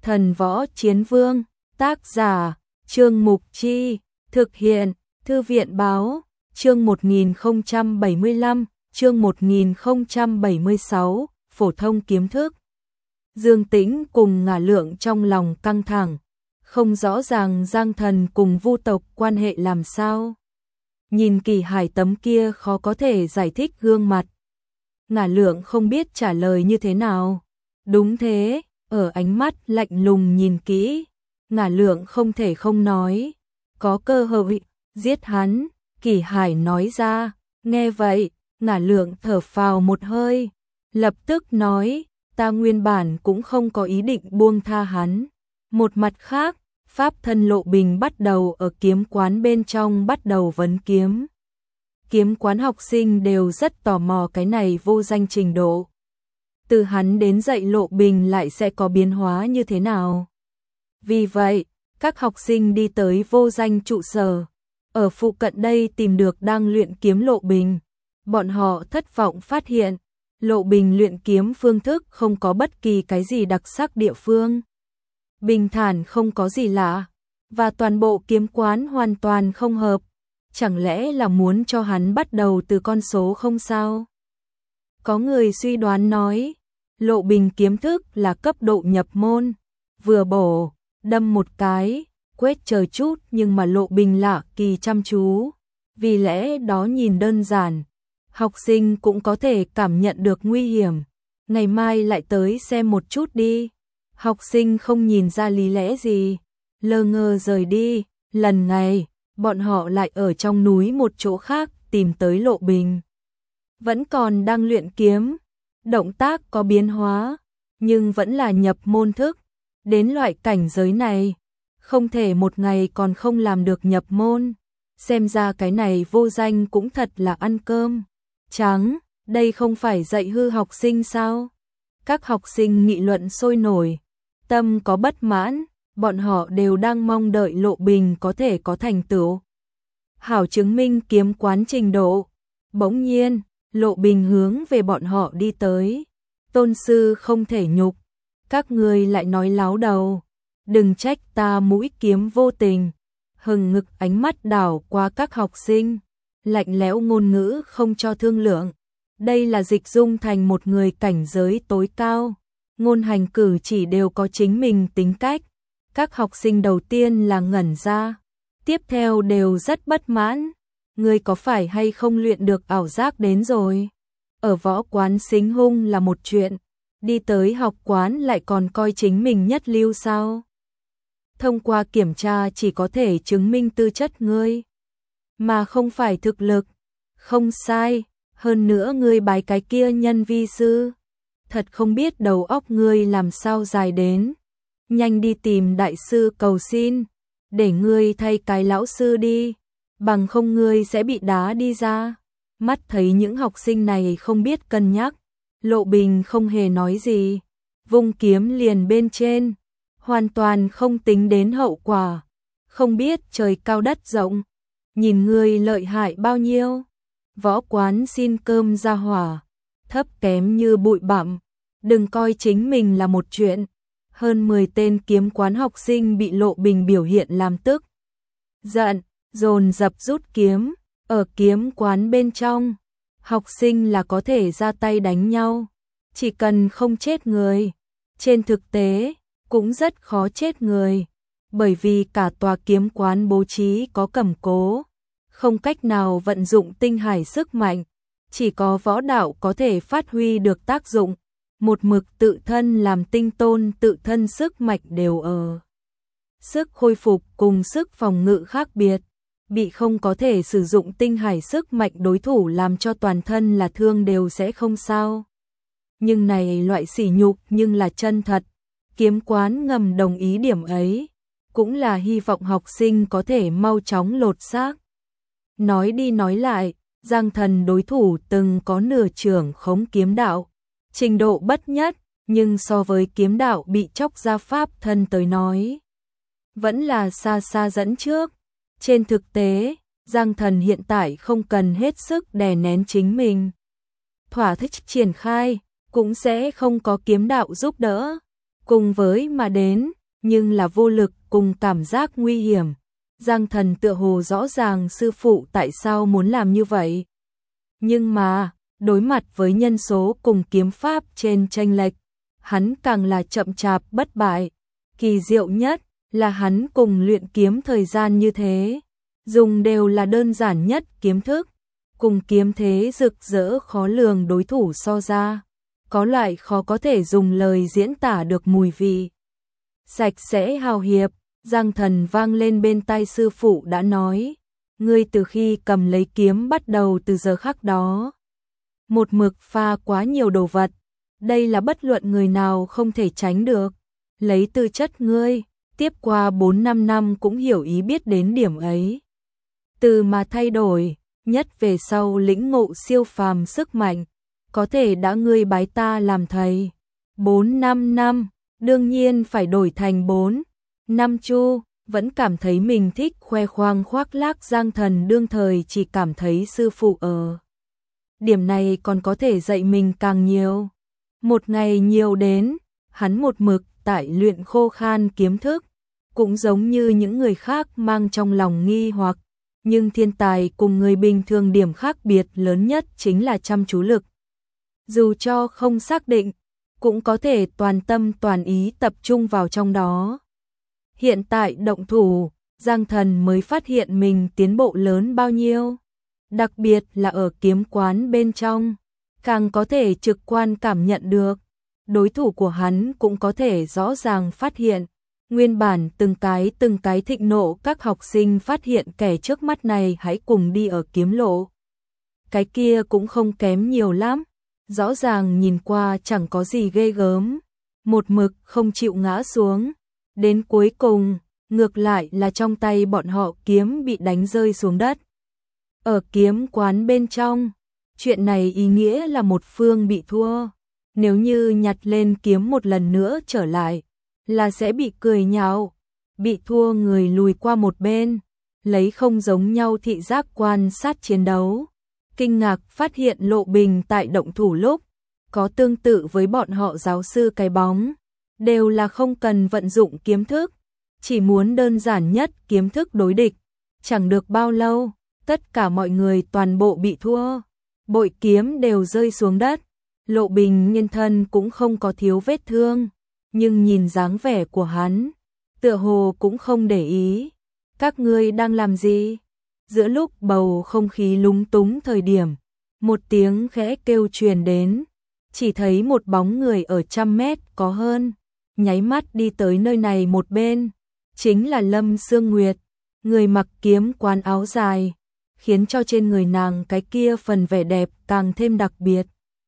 Thần Võ Chiến Vương, tác giả, Trương Mục Chi, thực hiện, Thư viện Báo, chương 1075, chương 1076, phổ thông kiếm thức. Dương Tĩnh cùng Ngả Lượng trong lòng căng thẳng, không rõ ràng Giang Thần cùng Vu tộc quan hệ làm sao. Nhìn Kỳ Hải tấm kia khó có thể giải thích gương mặt. Ngả Lượng không biết trả lời như thế nào. Đúng thế, ở ánh mắt lạnh lùng nhìn kỹ, Ngả Lượng không thể không nói. Có cơ hội, giết hắn, Kỳ Hải nói ra. Nghe vậy, Ngả Lượng thở phào một hơi, lập tức nói, ta nguyên bản cũng không có ý định buông tha hắn. Một mặt khác, pháp thân Lộ Bình bắt đầu ở kiếm quán bên trong bắt đầu vấn kiếm. Kiếm quán học sinh đều rất tò mò cái này vô danh trình độ. Từ hắn đến dạy Lộ Bình lại sẽ có biến hóa như thế nào. Vì vậy, các học sinh đi tới vô danh trụ sở, ở phụ cận đây tìm được đang luyện kiếm Lộ Bình. Bọn họ thất vọng phát hiện, Lộ Bình luyện kiếm phương thức không có bất kỳ cái gì đặc sắc địa phương. Bình thản không có gì lạ, và toàn bộ kiếm quán hoàn toàn không hợp. Chẳng lẽ là muốn cho hắn bắt đầu từ con số không sao? Có người suy đoán nói, Lộ Bình kiếm thức là cấp độ nhập môn, vừa bổ, đâm một cái, quét chờ chút nhưng mà Lộ Bình lạ kỳ chăm chú. Vì lẽ đó nhìn đơn giản, học sinh cũng có thể cảm nhận được nguy hiểm. Ngày mai lại tới xem một chút đi. Học sinh không nhìn ra lý lẽ gì, lơ ngơ rời đi. Lần này, bọn họ lại ở trong núi một chỗ khác tìm tới Lộ Bình. Vẫn còn đang luyện kiếm, động tác có biến hóa, nhưng vẫn là nhập môn thức. Đến loại cảnh giới này, không thể một ngày còn không làm được nhập môn. Xem ra cái này vô danh cũng thật là ăn cơm trắng, đây không phải dạy hư học sinh sao? Các học sinh nghị luận sôi nổi, tâm có bất mãn, bọn họ đều đang mong đợi Lộ Bình có thể có thành tựu. Hảo chứng minh kiếm quán trình độ. Bỗng nhiên, Lộ Bình hướng về bọn họ đi tới. Tôn sư không thể nhục, các ngươi lại nói láo đầu, đừng trách ta mũi kiếm vô tình. Hừng ngực ánh mắt đảo qua các học sinh, lạnh lẽo ngôn ngữ không cho thương lượng. Đây là dịch dung thành một người cảnh giới tối cao, ngôn hành cử chỉ đều có chính mình tính cách. Các học sinh đầu tiên là ngẩn ra, tiếp theo đều rất bất mãn. Ngươi có phải hay không luyện được ảo giác đến rồi? Ở võ quán xính hung là một chuyện, đi tới học quán lại còn coi chính mình nhất lưu sao? Thông qua kiểm tra chỉ có thể chứng minh tư chất ngươi, mà không phải thực lực. Không sai, hơn nữa ngươi bái cái kia nhân vi sư, thật không biết đầu óc ngươi làm sao dài đến. Nhanh đi tìm đại sư cầu xin, để ngươi thay cái lão sư đi, bằng không ngươi sẽ bị đá đi ra. Mắt thấy những học sinh này không biết cân nhắc, Lộ Bình không hề nói gì, vung kiếm liền bên trên, hoàn toàn không tính đến hậu quả. Không biết trời cao đất rộng, nhìn ngươi lợi hại bao nhiêu. Võ quán xin cơm ra hỏa, thấp kém như bụi bặm, đừng coi chính mình là một chuyện. Hơn 10 tên kiếm quán học sinh bị Lộ Bình biểu hiện làm tức giận, dồn dập rút kiếm. Ở kiếm quán bên trong, học sinh là có thể ra tay đánh nhau, chỉ cần không chết người. Trên thực tế, cũng rất khó chết người, bởi vì cả tòa kiếm quán bố trí có cầm cố, không cách nào vận dụng tinh hải sức mạnh, chỉ có võ đạo có thể phát huy được tác dụng. Một mực tự thân làm tinh tôn, tự thân sức mạnh đều ở sức khôi phục cùng sức phòng ngự khác biệt. Bị không có thể sử dụng tinh hải sức mạnh đối thủ làm cho toàn thân là thương đều sẽ không sao. Nhưng này loại sỉ nhục nhưng là chân thật. Kiếm quán ngầm đồng ý điểm ấy, cũng là hy vọng học sinh có thể mau chóng lột xác. Nói đi nói lại, Giang Thần đối thủ từng có nửa trưởng khống kiếm đạo, trình độ bất nhất, nhưng so với kiếm đạo bị chóc ra pháp thân tới nói, vẫn là xa xa dẫn trước. Trên thực tế, Giang Thần hiện tại không cần hết sức đè nén chính mình. Thỏa thích triển khai, cũng sẽ không có kiếm đạo giúp đỡ. cùng với mà đến, nhưng là vô lực cùng cảm giác nguy hiểm. Giang Thần tựa hồ rõ ràng sư phụ tại sao muốn làm như vậy. Nhưng mà, đối mặt với nhân số cùng kiếm pháp trên chênh lệch, hắn càng là chậm chạp bất bại. Kỳ diệu nhất là hắn cùng luyện kiếm thời gian như thế, dùng đều là đơn giản nhất kiếm thức, cùng kiếm thế rực rỡ khó lường đối thủ so ra, có loại khó có thể dùng lời diễn tả được mùi vị. Sạch sẽ hào hiệp, Giang Thần vang lên bên tai sư phụ đã nói, ngươi từ khi cầm lấy kiếm bắt đầu từ giờ khắc đó. Một mực pha quá nhiều đồ vật, đây là bất luận người nào không thể tránh được. Lấy tư chất ngươi, tiếp qua 4-5 năm cũng hiểu ý biết đến điểm ấy. Từ mà thay đổi, nhất về sau lĩnh ngộ siêu phàm sức mạnh, có thể đã ngươi bái ta làm thầy. 4-5 năm, đương nhiên phải đổi thành 4 năm chu, vẫn cảm thấy mình thích khoe khoang khoác lác. Giang Thần đương thời chỉ cảm thấy sư phụ ở điểm này còn có thể dạy mình càng nhiều. Một ngày nhiều đến, hắn một mực tại luyện khô khan kiếm thức, cũng giống như những người khác mang trong lòng nghi hoặc, nhưng thiên tài cùng người bình thường điểm khác biệt lớn nhất chính là chăm chú lực. Dù cho không xác định, cũng có thể toàn tâm toàn ý tập trung vào trong đó. Hiện tại động thủ, Giang Thần mới phát hiện mình tiến bộ lớn bao nhiêu, đặc biệt là ở kiếm quán bên trong, càng có thể trực quan cảm nhận được. Đối thủ của hắn cũng có thể rõ ràng phát hiện, nguyên bản từng cái thịnh nộ các học sinh phát hiện kẻ trước mắt này hãy cùng đi ở kiếm lộ. Cái kia cũng không kém nhiều lắm, rõ ràng nhìn qua chẳng có gì ghê gớm, một mực không chịu ngã xuống. Đến cuối cùng, ngược lại là trong tay bọn họ kiếm bị đánh rơi xuống đất. Ở kiếm quán bên trong, chuyện này ý nghĩa là một phương bị thua. Nếu như nhặt lên kiếm một lần nữa trở lại, là sẽ bị cười nhạo. Bị thua người lùi qua một bên, lấy không giống nhau thị giác quan sát chiến đấu. Kinh ngạc phát hiện Lộ Bình tại động thủ lúc, có tương tự với bọn họ giáo sư cái bóng. Đều là không cần vận dụng kiếm thức, chỉ muốn đơn giản nhất kiếm thức đối địch. Chẳng được bao lâu, tất cả mọi người toàn bộ bị thua. Bội kiếm đều rơi xuống đất. Lộ Bình nhân thân cũng không có thiếu vết thương, nhưng nhìn dáng vẻ của hắn, tựa hồ cũng không để ý. Các ngươi đang làm gì? Giữa lúc bầu không khí lúng túng thời điểm, một tiếng khẽ kêu truyền đến, chỉ thấy một bóng người ở 100 mét có hơn, nháy mắt đi tới nơi này một bên, chính là Lâm Sương Nguyệt, người mặc kiếm quán áo dài, khiến cho trên người nàng cái kia phần vẻ đẹp càng thêm đặc biệt.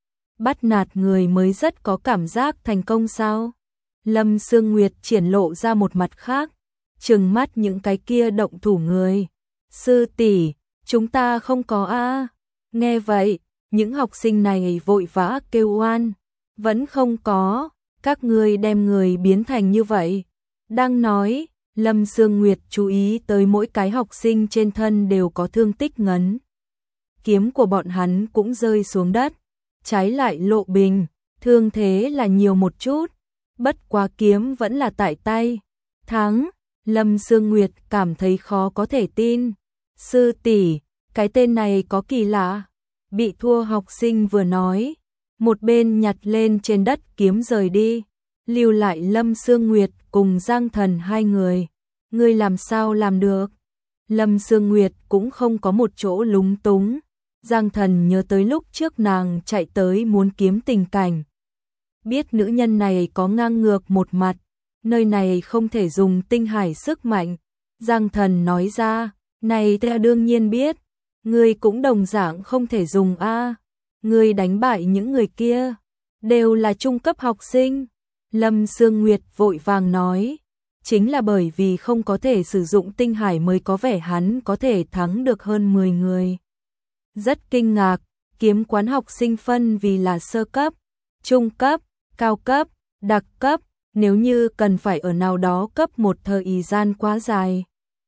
Bắt nạt người mới rất có cảm giác thành công sao? Lâm Sương Nguyệt triển lộ ra một mặt khác, trừng mắt những cái kia động thủ người. Sư tỷ, chúng ta không có a. Nghe vậy, những học sinh này vội vã kêu oan, vẫn không có, các ngươi đem người biến thành như vậy. Đang nói, Lâm Sương Nguyệt chú ý tới mỗi cái học sinh trên thân đều có thương tích ngấn. Kiếm của bọn hắn cũng rơi xuống đất. Trái lại Lộ Bình, thương thế là nhiều một chút, bất quá kiếm vẫn là tại tay. Thắng, Lâm Sương Nguyệt cảm thấy khó có thể tin. Sư tỷ, cái tên này có kỳ lạ. Bị thua học sinh vừa nói, một bên nhặt lên trên đất kiếm rời đi, lưu lại Lâm Sương Nguyệt cùng Giang Thần hai người. Ngươi làm sao làm được? Lâm Sương Nguyệt cũng không có một chỗ lúng túng. Giang Thần nhớ tới lúc trước nàng chạy tới muốn kiếm tình cảnh. Biết nữ nhân này có ngang ngược một mặt, nơi này không thể dùng tinh hải sức mạnh. Giang Thần nói ra, này ta đương nhiên biết, ngươi cũng đồng dạng không thể dùng a. Ngươi đánh bại những người kia, đều là trung cấp học sinh. Lâm Sương Nguyệt vội vàng nói, chính là bởi vì không có thể sử dụng tinh hải mới có vẻ hắn có thể thắng được hơn 10 người. Rất kinh ngạc, kiếm quán học sinh phân vì là sơ cấp, trung cấp, cao cấp, đặc cấp, nếu như cần phải ở nào đó cấp một thời gian quá dài,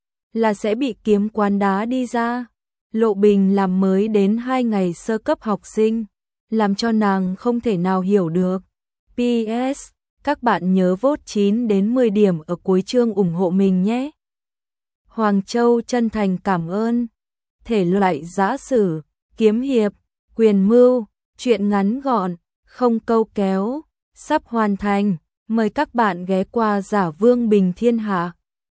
là sẽ bị kiếm quán đá đi ra. Lộ Bình làm mới đến 2 ngày sơ cấp học sinh, làm cho nàng không thể nào hiểu được. PS, Các bạn nhớ vote 9 đến 10 điểm ở cuối chương ủng hộ mình nhé. Hoàng Châu chân thành cảm ơn. Thể loại giã sử, kiếm hiệp, quyền mưu, truyện ngắn gọn, không câu kéo, sắp hoàn thành. Mời các bạn ghé qua Giả Vương Bình Thiên Hạ.